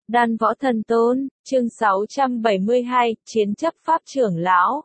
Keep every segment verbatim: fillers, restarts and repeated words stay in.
Đan Võ Thần Tôn, chương sáu trăm bảy mươi hai, Chiến chấp Pháp trưởng lão.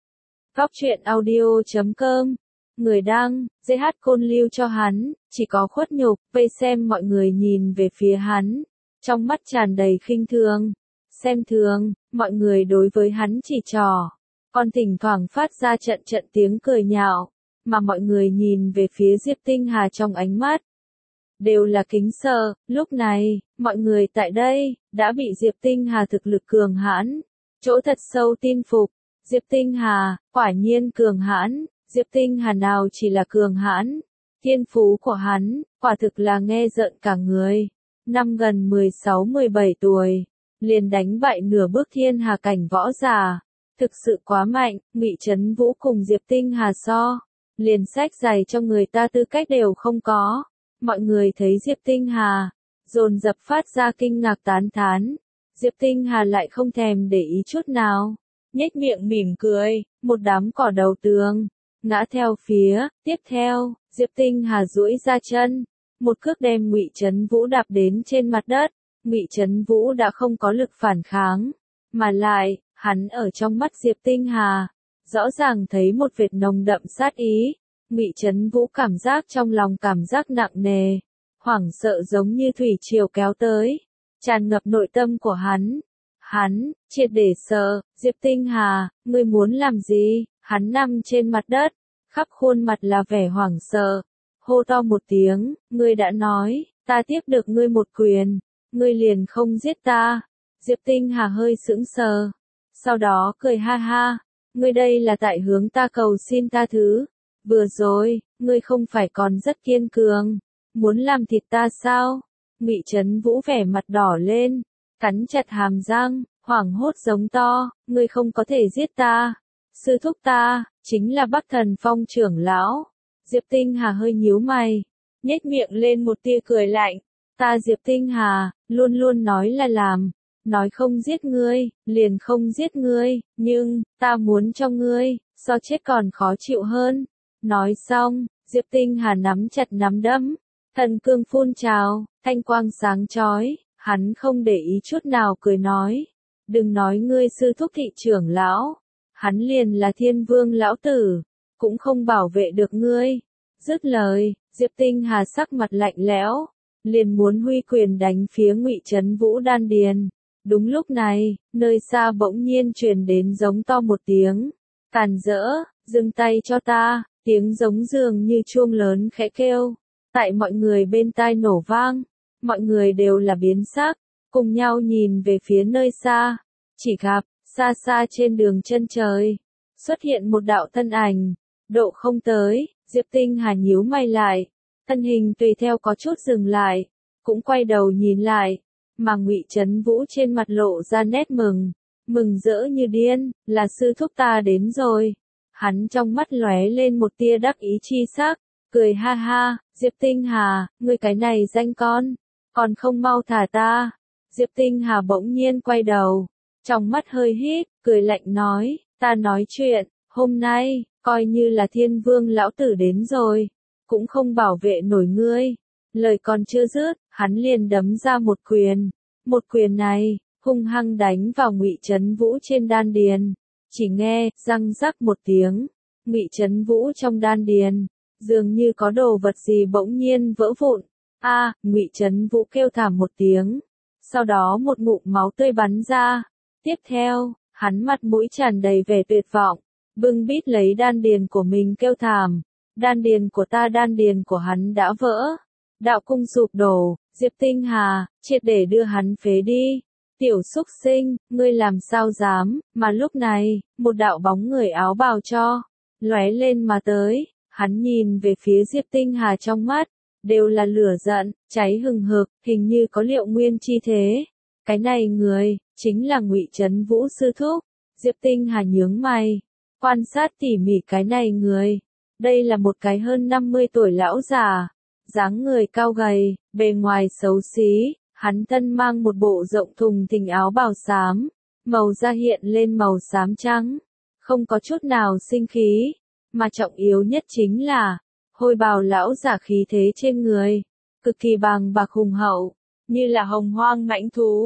Góc truyện audio chấm com. Người đăng, giê hát Côn lưu cho hắn, chỉ có khuất nhục, vây xem mọi người nhìn về phía hắn. Trong mắt tràn đầy khinh thường. Xem thường, mọi người đối với hắn chỉ trò. Còn thỉnh thoảng phát ra trận trận tiếng cười nhạo. Mà mọi người nhìn về phía Diệp Tinh Hà trong ánh mắt. Đều là kính sợ, lúc này, mọi người tại đây, đã bị Diệp Tinh Hà thực lực cường hãn, chỗ thật sâu tin phục. Diệp Tinh Hà, quả nhiên cường hãn, Diệp Tinh Hà nào chỉ là cường hãn, thiên phú của hắn, quả thực là nghe rợn cả người. Năm gần mười sáu mười bảy tuổi, liền đánh bại nửa bước thiên hà cảnh võ giả, thực sự quá mạnh. Ngụy Trấn Vũ cùng Diệp Tinh Hà so, liền sách giày cho người ta tư cách đều không có. Mọi người thấy Diệp Tinh Hà, dồn dập phát ra kinh ngạc tán thán. Diệp Tinh Hà lại không thèm để ý chút nào, nhếch miệng mỉm cười, một đám cỏ đầu tường, ngã theo phía. Tiếp theo, Diệp Tinh Hà duỗi ra chân, một cước đem Ngụy Trấn Vũ đạp đến trên mặt đất. Ngụy Trấn Vũ đã không có lực phản kháng, mà lại, hắn ở trong mắt Diệp Tinh Hà, rõ ràng thấy một vệt nồng đậm sát ý. Ngụy Trấn Vũ cảm giác trong lòng cảm giác nặng nề, hoảng sợ giống như thủy triều kéo tới, tràn ngập nội tâm của hắn. Hắn, triệt để sợ. Diệp Tinh Hà, ngươi muốn làm gì? Hắn nằm trên mặt đất, khắp khuôn mặt là vẻ hoảng sợ, hô to một tiếng, ngươi đã nói, ta tiếp được ngươi một quyền, ngươi liền không giết ta. Diệp Tinh Hà hơi sững sờ, sau đó cười ha ha, ngươi đây là tại hướng ta cầu xin tha thứ. Vừa rồi, ngươi không phải còn rất kiên cường, muốn làm thịt ta sao? Ngụy Trấn Vũ vẻ mặt đỏ lên, cắn chặt hàm răng, hoảng hốt giống to, ngươi không có thể giết ta. Sư thúc ta, chính là Bắc Thần Phong trưởng lão. Diệp Tinh Hà hơi nhíu mày, nhếch miệng lên một tia cười lạnh. Ta Diệp Tinh Hà, luôn luôn nói là làm, nói không giết ngươi, liền không giết ngươi, nhưng, ta muốn cho ngươi, so chết còn khó chịu hơn. Nói xong, Diệp Tinh Hà nắm chặt nắm đấm, thần cương phun trào, thanh quang sáng chói, hắn không để ý chút nào cười nói, đừng nói ngươi sư thúc thị trưởng lão, hắn liền là thiên vương lão tử, cũng không bảo vệ được ngươi. Dứt lời, Diệp Tinh Hà sắc mặt lạnh lẽo, liền muốn huy quyền đánh phía Ngụy Trấn Vũ đan điền. Đúng lúc này, nơi xa bỗng nhiên truyền đến giống to một tiếng, càn rỡ, dừng tay cho ta. Tiếng giống dường như chuông lớn khẽ kêu, tại mọi người bên tai nổ vang, mọi người đều là biến sắc, cùng nhau nhìn về phía nơi xa, chỉ gặp, xa xa trên đường chân trời, xuất hiện một đạo thân ảnh, độ không tới. Diệp Tinh Hà nhíu mày lại, thân hình tùy theo có chút dừng lại, cũng quay đầu nhìn lại, mà Ngụy Trấn Vũ trên mặt lộ ra nét mừng, mừng rỡ như điên, là sư thúc ta đến rồi. Hắn trong mắt lóe lên một tia đắc ý chi sắc, cười ha ha, Diệp Tinh Hà, ngươi cái này danh con, còn không mau thả ta. Diệp Tinh Hà bỗng nhiên quay đầu, trong mắt hơi hít, cười lạnh nói, ta nói chuyện, hôm nay, coi như là thiên vương lão tử đến rồi, cũng không bảo vệ nổi ngươi. Lời còn chưa dứt, hắn liền đấm ra một quyền, một quyền này, hung hăng đánh vào Ngụy Trấn Vũ trên đan điền. Chỉ nghe, răng rắc một tiếng, Ngụy Trấn Vũ trong đan điền, dường như có đồ vật gì bỗng nhiên vỡ vụn. A, à, Ngụy Trấn Vũ kêu thảm một tiếng, sau đó một ngụm máu tươi bắn ra. Tiếp theo, hắn mặt mũi tràn đầy vẻ tuyệt vọng, bưng bít lấy đan điền của mình kêu thảm, đan điền của ta, đan điền của hắn đã vỡ, đạo cung sụp đổ. Diệp Tinh Hà, triệt để đưa hắn phế đi. Tiểu xúc sinh, ngươi làm sao dám? Mà lúc này, một đạo bóng người áo bào cho, lóe lên mà tới, hắn nhìn về phía Diệp Tinh Hà trong mắt, đều là lửa giận, cháy hừng hực, hình như có liệu nguyên chi thế. Cái này người, chính là Ngụy Trấn Vũ sư thúc. Diệp Tinh Hà nhướng mày, quan sát tỉ mỉ cái này người. Đây là một cái hơn năm mươi tuổi lão già, dáng người cao gầy, bề ngoài xấu xí. Hắn thân mang một bộ rộng thùng thình áo bào xám, màu da hiện lên màu xám trắng, không có chút nào sinh khí, mà trọng yếu nhất chính là, hôi bào lão giả khí thế trên người, cực kỳ bàng bạc hùng hậu, như là hồng hoang mãnh thú,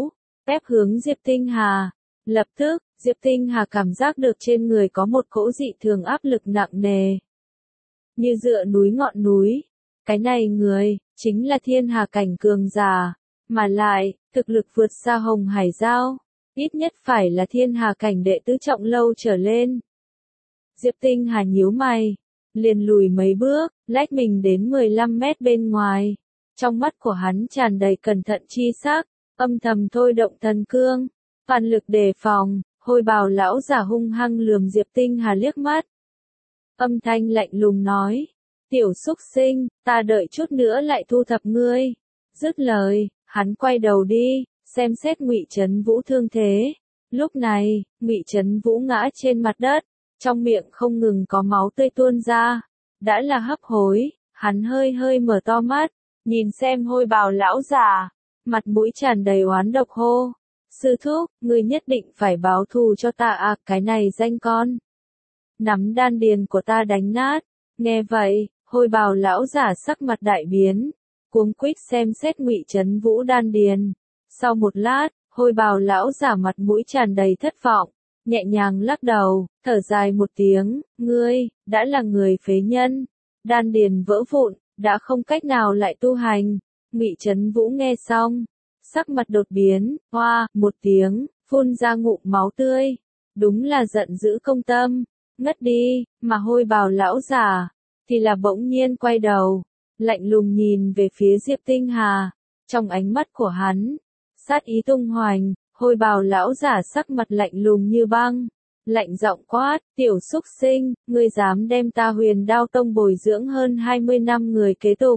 ép hướng Diệp Tinh Hà. Lập tức, Diệp Tinh Hà cảm giác được trên người có một cỗ dị thường áp lực nặng nề. Như dựa núi ngọn núi. Cái này người, chính là thiên hà cảnh cường giả, mà lại, thực lực vượt xa Hồng Hải Giao, ít nhất phải là thiên hà cảnh đệ tứ trọng lâu trở lên. Diệp Tinh Hà nhíu mày, liền lùi mấy bước, lách mình đến mười lăm mét bên ngoài. Trong mắt của hắn tràn đầy cẩn thận chi sắc, âm thầm thôi động thần cương, toàn lực đề phòng. Hôi bào lão giả hung hăng lườm Diệp Tinh Hà liếc mắt. Âm thanh lạnh lùng nói, tiểu xúc sinh, ta đợi chút nữa lại thu thập ngươi. Dứt lời, hắn quay đầu đi, xem xét Ngụy Trấn Vũ thương thế. Lúc này, Ngụy Trấn Vũ ngã trên mặt đất, trong miệng không ngừng có máu tươi tuôn ra. Đã là hấp hối, hắn hơi hơi mở to mắt, nhìn xem hôi bào lão giả, mặt mũi tràn đầy oán độc hô. Sư thúc, ngươi nhất định phải báo thù cho ta à, cái này danh con. Nắm đan điền của ta đánh nát. Nghe vậy, hôi bào lão giả sắc mặt đại biến, cuống quýt xem xét Ngụy Trấn Vũ đan điền. Sau một lát, hôi bào lão giả mặt mũi tràn đầy thất vọng, nhẹ nhàng lắc đầu, thở dài một tiếng, ngươi, đã là người phế nhân, đan điền vỡ vụn, đã không cách nào lại tu hành. Ngụy Trấn Vũ nghe xong, sắc mặt đột biến, hoa, một tiếng, phun ra ngụm máu tươi, đúng là giận dữ công tâm, ngất đi, mà hôi bào lão giả, thì là bỗng nhiên quay đầu, lạnh lùng nhìn về phía Diệp Tinh Hà, trong ánh mắt của hắn, sát ý tung hoành, hôi bào lão giả sắc mặt lạnh lùng như băng, lạnh giọng quát, tiểu xúc sinh, ngươi dám đem ta Huyền Đao Tông bồi dưỡng hơn hai mươi năm người kế tục.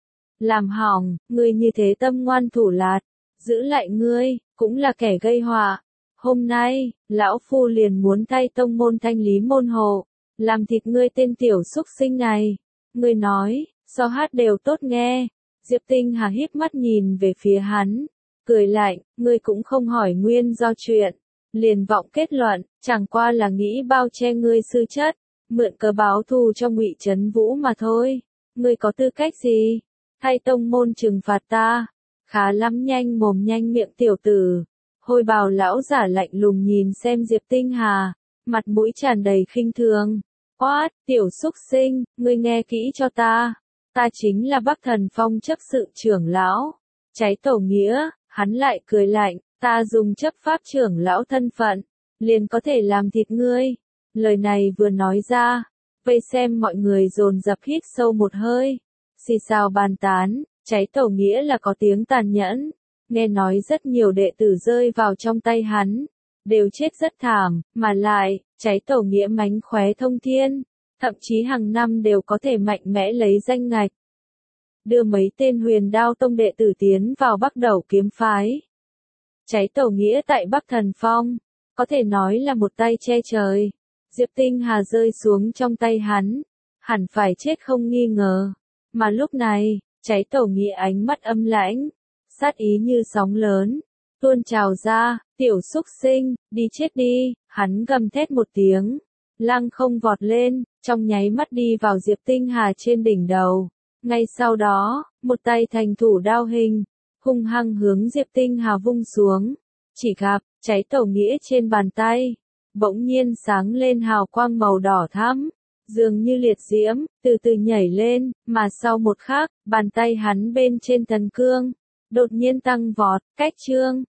Làm hỏng, ngươi như thế tâm ngoan thủ lạt, giữ lại ngươi, cũng là kẻ gây họa. Hôm nay, lão phu liền muốn thay tông môn thanh lý môn hộ, làm thịt ngươi tên tiểu xúc sinh này. Ngươi nói, so hát đều tốt nghe. Diệp Tinh Hà híp mắt nhìn về phía hắn, cười lạnh, ngươi cũng không hỏi nguyên do chuyện, liền vọng kết luận, chẳng qua là nghĩ bao che ngươi sư chất, mượn cớ báo thù cho Ngụy Trấn Vũ mà thôi. Ngươi có tư cách gì? Thay tông môn trừng phạt ta? Khá lắm, nhanh mồm nhanh miệng tiểu tử. Hôi bào lão giả lạnh lùng nhìn xem Diệp Tinh Hà, mặt mũi tràn đầy khinh thường. Quát, tiểu xúc sinh, ngươi nghe kỹ cho ta. Ta chính là Bắc Thần Phong chấp sự trưởng lão. Cháy tổ nghĩa, hắn lại cười lạnh, ta dùng chấp pháp trưởng lão thân phận, liền có thể làm thịt ngươi. Lời này vừa nói ra, vây xem mọi người dồn dập hít sâu một hơi. Xì xào bàn tán, cháy tổ nghĩa là có tiếng tàn nhẫn. Nghe nói rất nhiều đệ tử rơi vào trong tay hắn, đều chết rất thảm, mà lại, cháy tổ nghĩa mánh khóe thông thiên, thậm chí hàng năm đều có thể mạnh mẽ lấy danh ngạch. Đưa mấy tên Huyền Đao Tông đệ tử tiến vào Bắc Đầu kiếm phái. Cháy tổ nghĩa tại Bắc Thần Phong, có thể nói là một tay che trời. Diệp Tinh Hà rơi xuống trong tay hắn, hẳn phải chết không nghi ngờ. Mà lúc này, cháy tổ nghĩa ánh mắt âm lãnh, sát ý như sóng lớn, tuôn trào ra, tiểu xúc sinh, đi chết đi, hắn gầm thét một tiếng, lăng không vọt lên, trong nháy mắt đi vào Diệp Tinh Hà trên đỉnh đầu. Ngay sau đó, một tay thành thủ đao hình, hung hăng hướng Diệp Tinh Hà vung xuống, chỉ gặp, cháy tổ nghĩa trên bàn tay, bỗng nhiên sáng lên hào quang màu đỏ thắm, dường như liệt diễm, từ từ nhảy lên, mà sau một khắc, bàn tay hắn bên trên thần cương, đột nhiên tăng vọt, cách trương,